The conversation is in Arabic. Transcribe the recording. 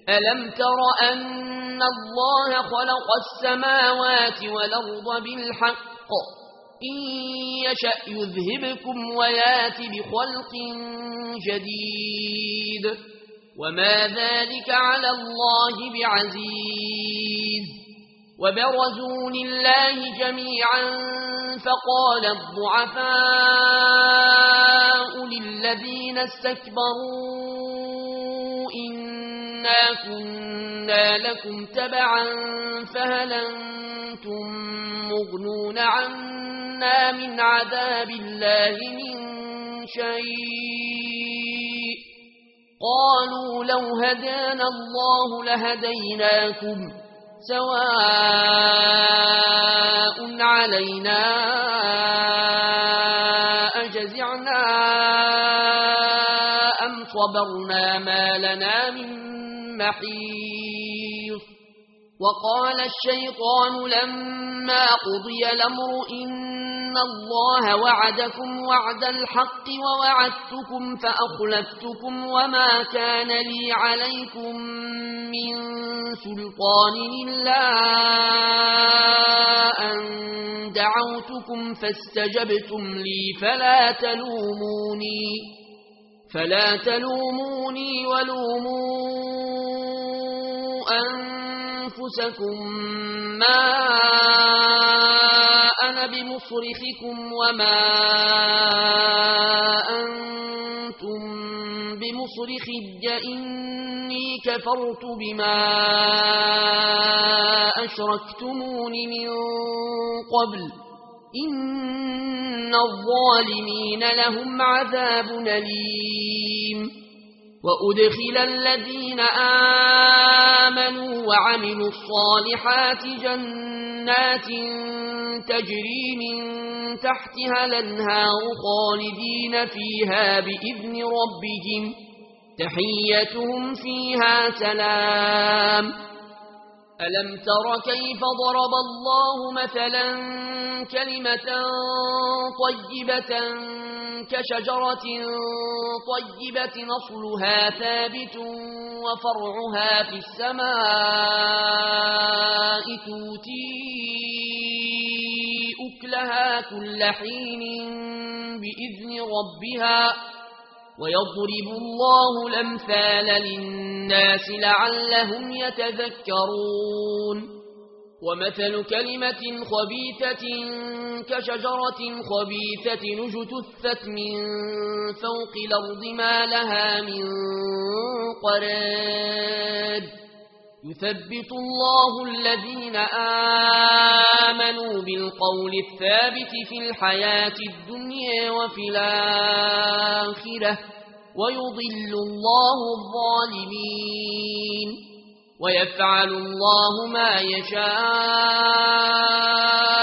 ألم تر أن الله خلق السماوات والأرض بالحق إن يشأ يذهبكم ويات بخلق جديد وما ذلك على الله بعزيز وبرزوا لله جميعا فقال الضعفاء للذين استكبروا إنا كنا لكم تبعا فهل أنتم مغنون عنا من عذاب الله من شيء قالوا لو هدانا الله لهديناكم سواء علينا أجزعنا أم صبرنا ما لنا من محيص وقال الشيطان لما قضي الأمر إن الله وعدكم وعد الحق ووعدتكم فأخلفتكم وما كان لي عليكم من سلطان إلا أن دعوتكم فاستجبتم لي فلا تلوموني ولوموا أنفسكم ما أنا بمصرخكم وما أنتم بمصرخي إني كفرت بما أشركتمون من قبل إن الظالمين لهم عذاب أليم وأدخل الذين آمنوا وعملوا الصالحات جنات تجري من تحتها الأنهار خالدين فيها بإذن ربهم تحيتهم فيها سلام ألم تر كيف ضرب الله مثلا كلمة طيبة كشجرة طيبة أصلها ثابت وفرعها في السماء تؤتي أكلها كل حين بإذن ربها ويضرب الله الأمثال للناس لعلهم يتذكرون ومثل كلمة خبيثة كشجرة خبيثة اجتثت من فوق الأرض ما لها من قرار يثبت الله الذين آمنوا بالقول الثابت في الحياة الدنيا وفي الآخرة ويضل الله الظالمين ويفعل الله ما يشاء